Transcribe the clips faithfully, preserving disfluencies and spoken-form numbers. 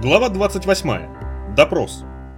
Глава двадцать восьмая. Допрос.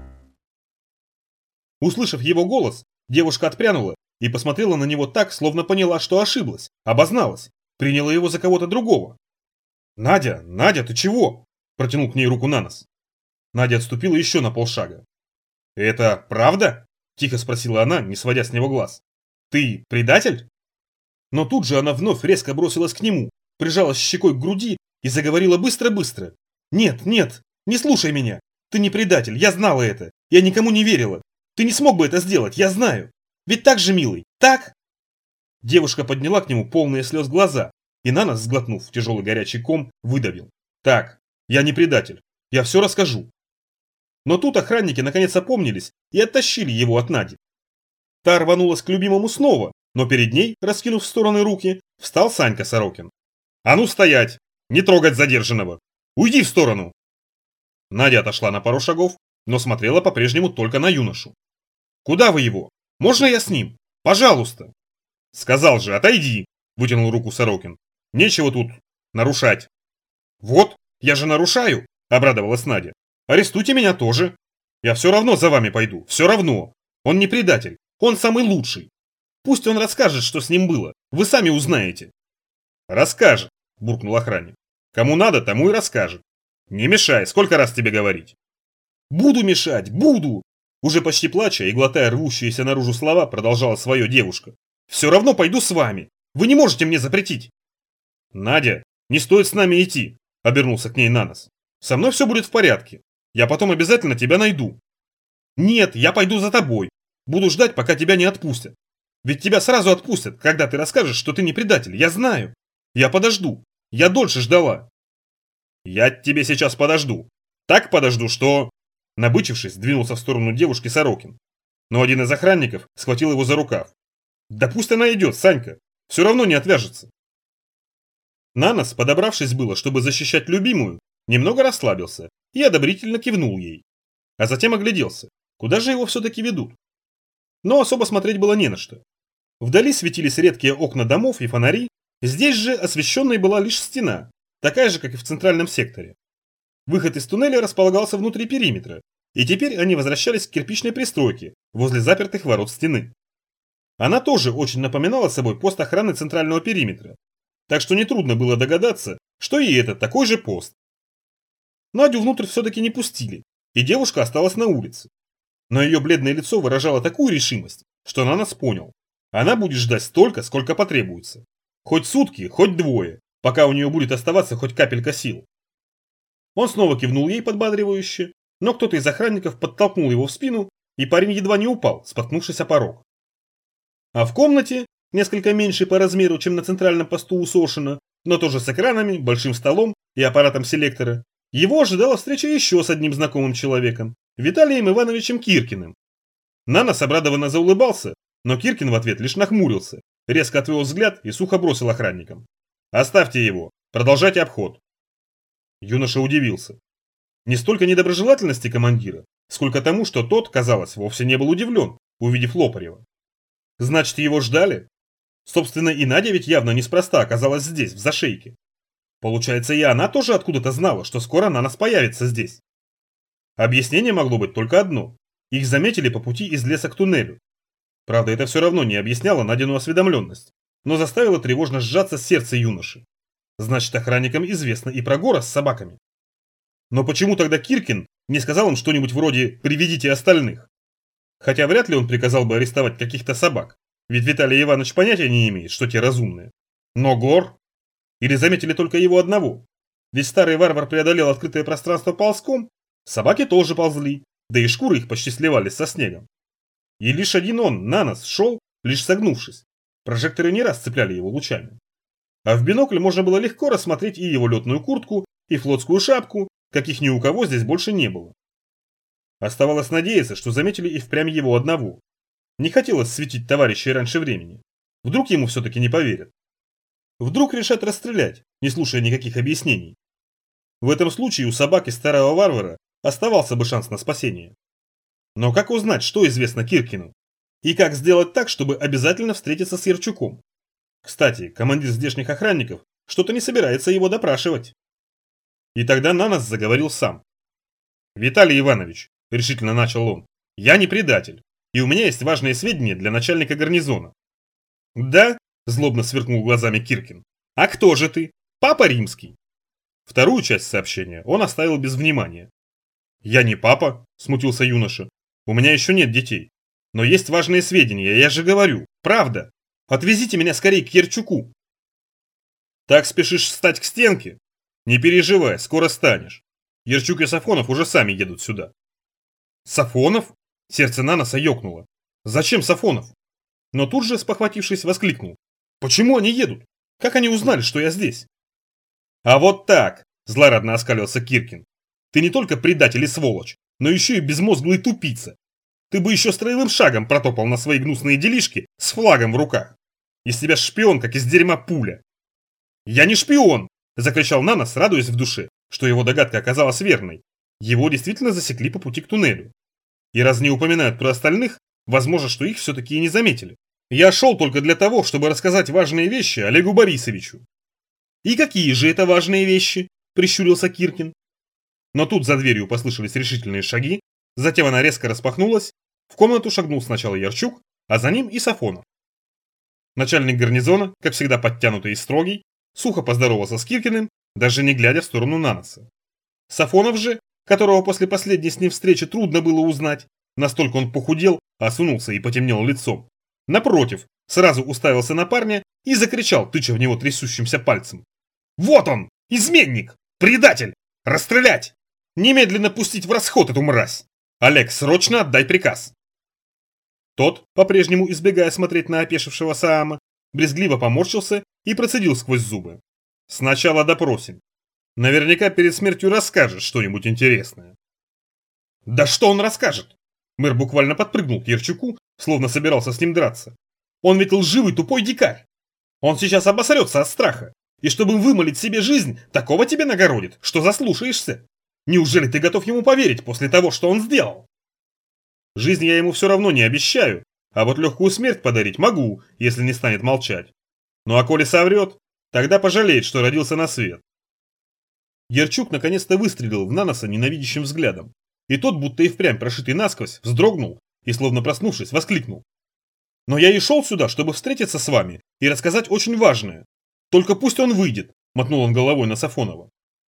Услышав его голос, девушка отпрянула и посмотрела на него так, словно поняла, что ошиблась, обозналась, приняла его за кого-то другого. «Надя, Надя, ты чего?» – протянул к ней руку Нанос. Надя отступила еще на полшага. «Это правда?» – тихо спросила она, не сводя с него глаз. «Ты предатель?» Но тут же она вновь резко бросилась к нему, прижалась щекой к груди и заговорила быстро-быстро. «Нет, нет, не слушай меня. Ты не предатель, я знала это. Я никому не верила. Ты не смог бы это сделать, я знаю. Ведь так же, милый, так?» Девушка подняла к нему полные слез глаза, и Нанос, сглотнув тяжелый горячий ком, выдавил. «Так, я не предатель. Я все расскажу». Но тут охранники наконец опомнились и оттащили его от Нади. Та рванулась к любимому снова, но перед ней, раскинув в стороны руки, встал Санька Сорокин. «А ну стоять! Не трогать задержанного! Уйди в сторону!» Надя отошла на пару шагов, но смотрела по-прежнему только на юношу. «Куда вы его? Можно я с ним? Пожалуйста!» «Сказал же, отойди!» – вытянул руку Сорокин. «Нечего тут нарушать». «Вот, я же нарушаю!» – обрадовалась Надя. «Арестуйте меня тоже. Я все равно за вами пойду, все равно. Он не предатель, он самый лучший. Пусть он расскажет, что с ним было, вы сами узнаете». «Расскажет», – буркнул охранник. «Кому надо, тому и расскажет. Не мешай, сколько раз тебе говорить?» «Буду мешать, буду!» Уже почти плача и глотая рвущиеся наружу слова, продолжала свое девушка. «Все равно пойду с вами. Вы не можете мне запретить». «Надя, не стоит с нами идти», – обернулся к ней Нанос. «Со мной все будет в порядке. Я потом обязательно тебя найду». «Нет, я пойду за тобой. Буду ждать, пока тебя не отпустят. Ведь тебя сразу отпустят, когда ты расскажешь, что ты не предатель, я знаю. Я подожду. Я дольше ждала». «Я тебе сейчас подожду. Так подожду, что...» Набычившись, двинулся в сторону девушки Сорокин. Но один из охранников схватил его за рукав. «Да пусть она идет, Санька. Все равно не отвяжется». Нанос, подобравшись было, чтобы защищать любимую, немного расслабился и одобрительно кивнул ей. А затем огляделся. Куда же его все-таки ведут? Но особо смотреть было не на что. Вдали светились редкие окна домов и фонари, здесь же освещенной была лишь стена, такая же, как и в центральном секторе. Выход из туннеля располагался внутри периметра, и теперь они возвращались к кирпичной пристройке возле запертых ворот стены. Она тоже очень напоминала собой пост охраны центрального периметра, так что нетрудно было догадаться, что и это такой же пост. Надю внутрь все-таки не пустили, и девушка осталась на улице. Но ее бледное лицо выражало такую решимость, что Нанос понял. Она будет ждать столько, сколько потребуется. Хоть сутки, хоть двое, пока у нее будет оставаться хоть капелька сил. Он снова кивнул ей подбадривающе, но кто-то из охранников подтолкнул его в спину, и парень едва не упал, споткнувшись о порог. А в комнате, несколько меньшей по размеру, чем на центральном посту у Сошина, но тоже с экранами, большим столом и аппаратом селектора, его ожидала встреча еще с одним знакомым человеком, Виталием Ивановичем Киркиным. Нанос обрадованно заулыбался, но Киркин в ответ лишь нахмурился, резко отвел взгляд и сухо бросил охранникам. «Оставьте его, продолжайте обход». Юноша удивился. Не столько недоброжелательности командира, сколько тому, что тот, казалось, вовсе не был удивлен, увидев Лопарева. Значит, его ждали? Собственно, и Надя ведь явно неспроста оказалась здесь, в зашейке. Получается, и она тоже откуда-то знала, что скоро Нанос появится здесь. Объяснение могло быть только одно. Их заметили по пути из леса к туннелю. Правда, это все равно не объясняло Надину осведомленность, но заставило тревожно сжаться сердце юноши. Значит, охранникам известно и про Гора с собаками. Но почему тогда Киркин не сказал им что-нибудь вроде «приведите остальных»? Хотя вряд ли он приказал бы арестовать каких-то собак, ведь Виталий Иванович понятия не имеет, что те разумные. Но Гор? Или заметили только его одного? Ведь старый варвар преодолел открытое пространство ползком, собаки тоже ползли, да и шкуры их почти сливались со снегом. И лишь один он, Нанос, шел, лишь согнувшись. Прожекторы не раз цепляли его лучами. А в бинокль можно было легко рассмотреть и его летную куртку, и флотскую шапку, каких ни у кого здесь больше не было. Оставалось надеяться, что заметили и впрямь его одного. Не хотелось светить товарищей раньше времени. Вдруг ему все-таки не поверят. Вдруг решат расстрелять, не слушая никаких объяснений. В этом случае у собак и старого варвара оставался бы шанс на спасение. Но как узнать, что известно Киркину? И как сделать так, чтобы обязательно встретиться с Ярчуком? Кстати, командир здешних охранников что-то не собирается его допрашивать. И тогда Нанос заговорил сам. «Виталий Иванович», – решительно начал он, – «я не предатель, и у меня есть важные сведения для начальника гарнизона». «Да?» – злобно сверкнул глазами Киркин. «А кто же ты? Папа Римский?» Вторую часть сообщения он оставил без внимания. «Я не папа», – смутился юноша. «У меня еще нет детей. Но есть важные сведения, я же говорю. Правда. Отвезите меня скорее к Ярчуку». «Так спешишь встать к стенке? Не переживай, скоро станешь. Ярчук и Сафонов уже сами едут сюда». «Сафонов?» – сердце Наноса ёкнуло. «Зачем Сафонов?» Но тут же, спохватившись, воскликнул. «Почему они едут? Как они узнали, что я здесь?» «А вот так!» – злорадно оскалился Киркин. «Ты не только предатель и сволочь, но еще и безмозглый тупица. Ты бы еще строевым шагом протопал на свои гнусные делишки с флагом в руках. Из тебя шпион, как из дерьма пуля». «Я не шпион!» – закричал Нанос, радуясь в душе, что его догадка оказалась верной. Его действительно засекли по пути к туннелю. И раз не упоминают про остальных, возможно, что их все-таки и не заметили. Я шел только для того, чтобы рассказать важные вещи Олегу Борисовичу. «И какие же это важные вещи?» – прищурился Киркин. Но тут за дверью послышались решительные шаги, затем она резко распахнулась, в комнату шагнул сначала Ярчук, а за ним и Сафонов. Начальник гарнизона, как всегда подтянутый и строгий, сухо поздоровался с Киркиным, даже не глядя в сторону Наноса. Сафонов же, которого после последней с ним встречи трудно было узнать, настолько он похудел, осунулся и потемнел лицом, напротив, сразу уставился на парня и закричал, тыча в него трясущимся пальцем. «Вот он! Изменник! Предатель! Расстрелять! Немедленно пустить в расход эту мразь! Олег, срочно отдай приказ!» Тот, по-прежнему избегая смотреть на опешившего Саама, брезгливо поморщился и процедил сквозь зубы. «Сначала допросим. Наверняка перед смертью расскажет что-нибудь интересное». «Да что он расскажет?» Мэр буквально подпрыгнул к Ярчуку, словно собирался с ним драться. «Он ведь лживый тупой дикарь. Он сейчас обосрется от страха. И чтобы вымолить себе жизнь, такого тебе нагородит, что заслушаешься. Неужели ты готов ему поверить после того, что он сделал?» «Жизнь я ему все равно не обещаю, а вот легкую смерть подарить могу, если не станет молчать. Ну а коли соврет, тогда пожалеет, что родился на свет». Ярчук наконец-то выстрелил в Наноса ненавидящим взглядом, и тот, будто и впрямь прошитый насквозь, вздрогнул и, словно проснувшись, воскликнул. «Но я и шел сюда, чтобы встретиться с вами и рассказать очень важное. Только пусть он выйдет», – мотнул он головой на Сафонова.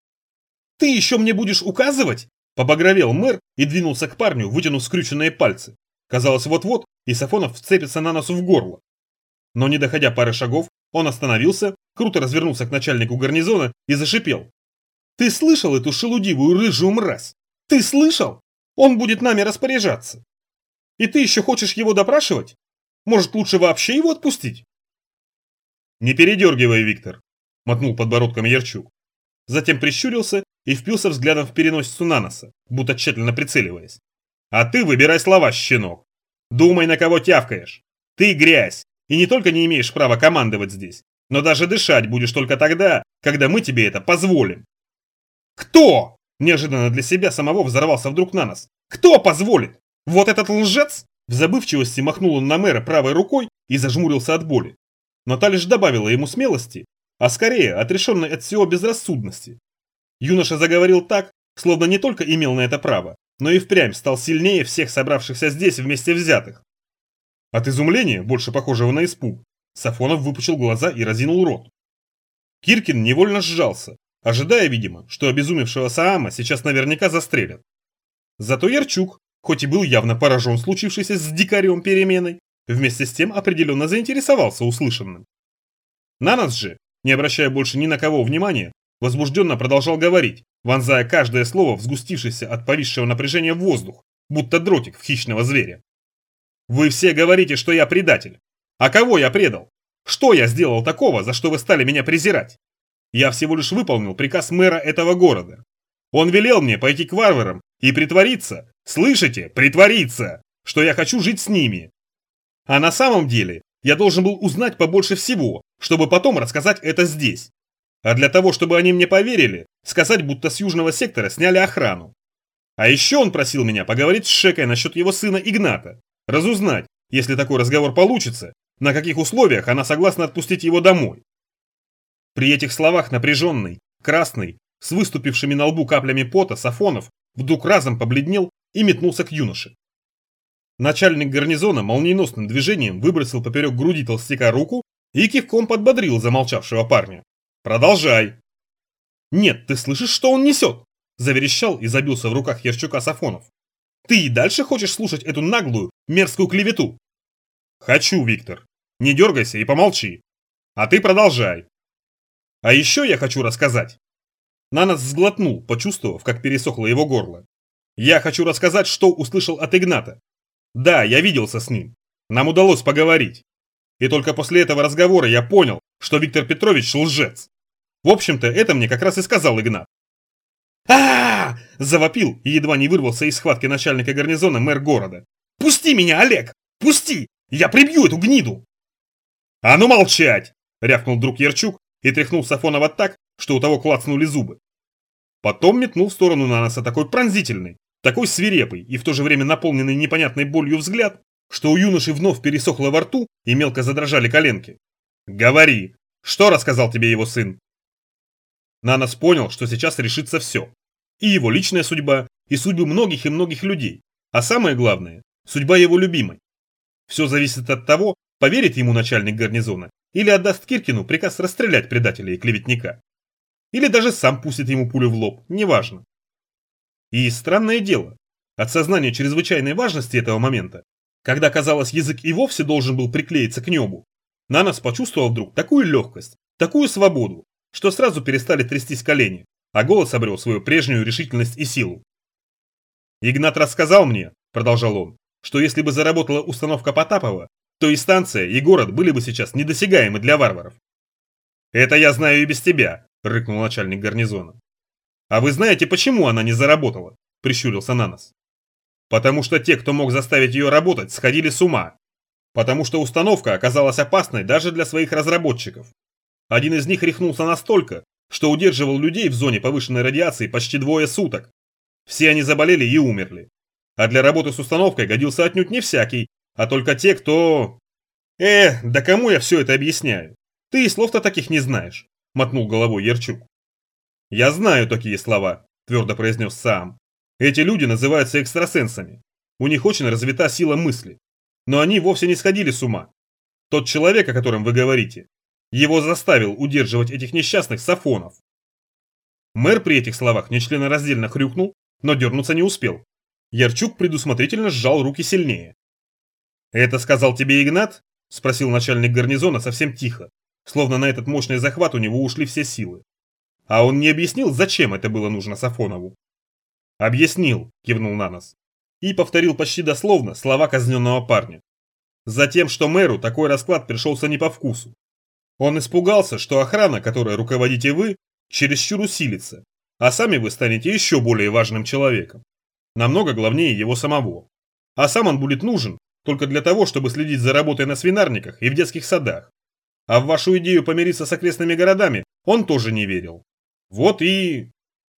«Ты еще мне будешь указывать?» – побагровел мэр и двинулся к парню, вытянув скрюченные пальцы. Казалось, вот-вот, и Сафонов вцепится Наносу в горло. Но не доходя пары шагов, он остановился, круто развернулся к начальнику гарнизона и зашипел. «Ты слышал эту шелудивую рыжую мразь? Ты слышал? Он будет нами распоряжаться. И ты еще хочешь его допрашивать? Может, лучше вообще его отпустить?» «Не передергивай, Виктор», – мотнул подбородком Ярчук. Затем прищурился и впился взглядом в переносицу Наноса, будто тщательно прицеливаясь. «А ты выбирай слова, щенок. Думай, на кого тявкаешь. Ты грязь, и не только не имеешь права командовать здесь, но даже дышать будешь только тогда, когда мы тебе это позволим». «Кто?» – неожиданно для себя самого взорвался вдруг Нанос. «Кто позволит? Вот этот лжец?» В забывчивости махнул он на мэра правой рукой и зажмурился от боли. Но та лишь добавила ему смелости, а скорее отрешенной от всего безрассудности. Юноша заговорил так, словно не только имел на это право, но и впрямь стал сильнее всех собравшихся здесь вместе взятых. От изумления, больше похожего на испуг, Сафонов выпучил глаза и разинул рот. Киркин невольно сжался, ожидая, видимо, что обезумевшего Саама сейчас наверняка застрелят. Зато Ярчук, хоть и был явно поражен случившейся с дикарем переменой, вместе с тем определенно заинтересовался услышанным. Нанос же, не обращая больше ни на кого внимания, возбужденно продолжал говорить, вонзая каждое слово в сгустившийся от повисшего напряжения воздух, будто дротик в хищного зверя. «Вы все говорите, что я предатель. А кого я предал? Что я сделал такого, за что вы стали меня презирать? Я всего лишь выполнил приказ мэра этого города. Он велел мне пойти к варварам и притвориться, слышите, притвориться, что я хочу жить с ними. А на самом деле я должен был узнать побольше всего, чтобы потом рассказать это здесь. А для того, чтобы они мне поверили, сказать, будто с южного сектора сняли охрану. А еще он просил меня поговорить с Шекой насчет его сына Игната, разузнать, если такой разговор получится, на каких условиях она согласна отпустить его домой». При этих словах напряженный, красный, с выступившими на лбу каплями пота Сафонов вдруг разом побледнел и метнулся к юноше. Начальник гарнизона молниеносным движением выбросил поперек груди толстяка руку и кивком подбодрил замолчавшего парня. «Продолжай!» «Нет, ты слышишь, что он несет?» – заверещал и забился в руках Ярчука Сафонов. «Ты и дальше хочешь слушать эту наглую, мерзкую клевету?» «Хочу, Виктор. Не дергайся и помолчи. А ты продолжай. А еще я хочу рассказать». Нанос сглотнул, почувствовав, как пересохло его горло. «Я хочу рассказать, что услышал от Игната. Да, я виделся с ним. Нам удалось поговорить. И только после этого разговора я понял, что Виктор Петрович лжец. В общем-то, это мне как раз и сказал Игнат. а завопил и едва не вырвался из схватки начальника гарнизона мэр города. «Пусти меня, Олег! Пусти! Я прибью эту гниду!» «А ну молчать!» – рявкнул друг Ярчук и тряхнул Сафонова так, что у того клацнули зубы. Потом метнул в сторону Наноса такой пронзительный, такой свирепый и в то же время наполненный непонятной болью взгляд, что у юноши вновь пересохло во рту и мелко задрожали коленки. «Говори, что рассказал тебе его сын?» Нанос понял, что сейчас решится все. И его личная судьба, и судьбы многих и многих людей. А самое главное, судьба его любимой. Все зависит от того, поверит ему начальник гарнизона или отдаст Киркину приказ расстрелять предателя и клеветника. Или даже сам пустит ему пулю в лоб, неважно. И странное дело, от сознания чрезвычайной важности этого момента, когда, казалось, язык и вовсе должен был приклеиться к небу, Нанос почувствовал вдруг такую легкость, такую свободу, что сразу перестали трястись колени, а голос обрел свою прежнюю решительность и силу. «Игнат рассказал мне», – продолжал он, – «что если бы заработала установка Потапова, то и станция, и город были бы сейчас недосягаемы для варваров». «Это я знаю и без тебя», – рыкнул начальник гарнизона. «А вы знаете, почему она не заработала?» – прищурился Нанос. «Потому что те, кто мог заставить ее работать, сходили с ума. Потому что установка оказалась опасной даже для своих разработчиков. Один из них рехнулся настолько, что удерживал людей в зоне повышенной радиации почти двое суток. Все они заболели и умерли. А для работы с установкой годился отнюдь не всякий, а только те, кто... «Э, да кому я все это объясняю? Ты и слов-то таких не знаешь», – мотнул головой Ярчук. «Я знаю такие слова», – твердо произнес Саам. «Эти люди называются экстрасенсами. У них очень развита сила мысли. Но они вовсе не сходили с ума. Тот человек, о котором вы говорите, его заставил удерживать этих несчастных Сафонов». Мэр при этих словах нечленораздельно хрюкнул, но дернуться не успел. Ярчук предусмотрительно сжал руки сильнее. «Это сказал тебе Игнат?» – спросил начальник гарнизона совсем тихо, словно на этот мощный захват у него ушли все силы. А он не объяснил, зачем это было нужно Сафонову? «Объяснил», – кивнул Нанос. И повторил почти дословно слова казненного парня. «Затем, что мэру такой расклад пришелся не по вкусу. Он испугался, что охрана, которой руководите вы, чересчур усилится, а сами вы станете еще более важным человеком. Намного главнее его самого. А сам он будет нужен только для того, чтобы следить за работой на свинарниках и в детских садах. А в вашу идею помириться с окрестными городами он тоже не верил. Вот и...»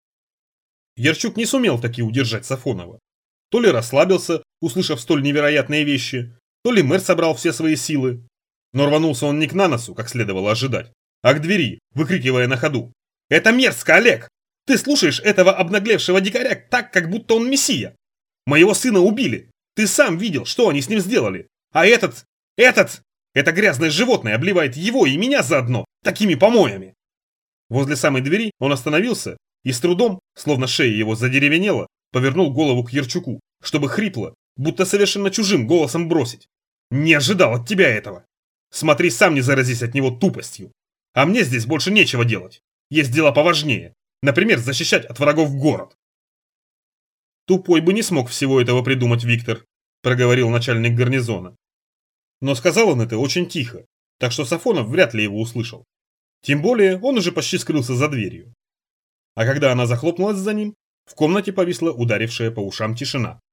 Ярчук не сумел таки удержать Сафонова. То ли расслабился, услышав столь невероятные вещи, то ли мэр собрал все свои силы. Но рванулся он не к Наносу, как следовало ожидать, а к двери, выкрикивая на ходу: «Это мерзко, Олег! Ты слушаешь этого обнаглевшего дикаря так, как будто он мессия! Моего сына убили! Ты сам видел, что они с ним сделали! А этот... этот... это грязное животное обливает его и меня заодно такими помоями!» Возле самой двери он остановился и с трудом, словно шея его задеревенела, повернул голову к Ярчуку, чтобы хрипло, будто совершенно чужим голосом бросить: «Не ожидал от тебя этого! Смотри, сам не заразись от него тупостью! А мне здесь больше нечего делать! Есть дела поважнее, например, защищать от врагов город!» «Тупой бы не смог всего этого придумать, Виктор», – проговорил начальник гарнизона. Но сказал он это очень тихо, так что Сафонов вряд ли его услышал. Тем более он уже почти скрылся за дверью. А когда она захлопнулась за ним, в комнате повисла ударившая по ушам тишина.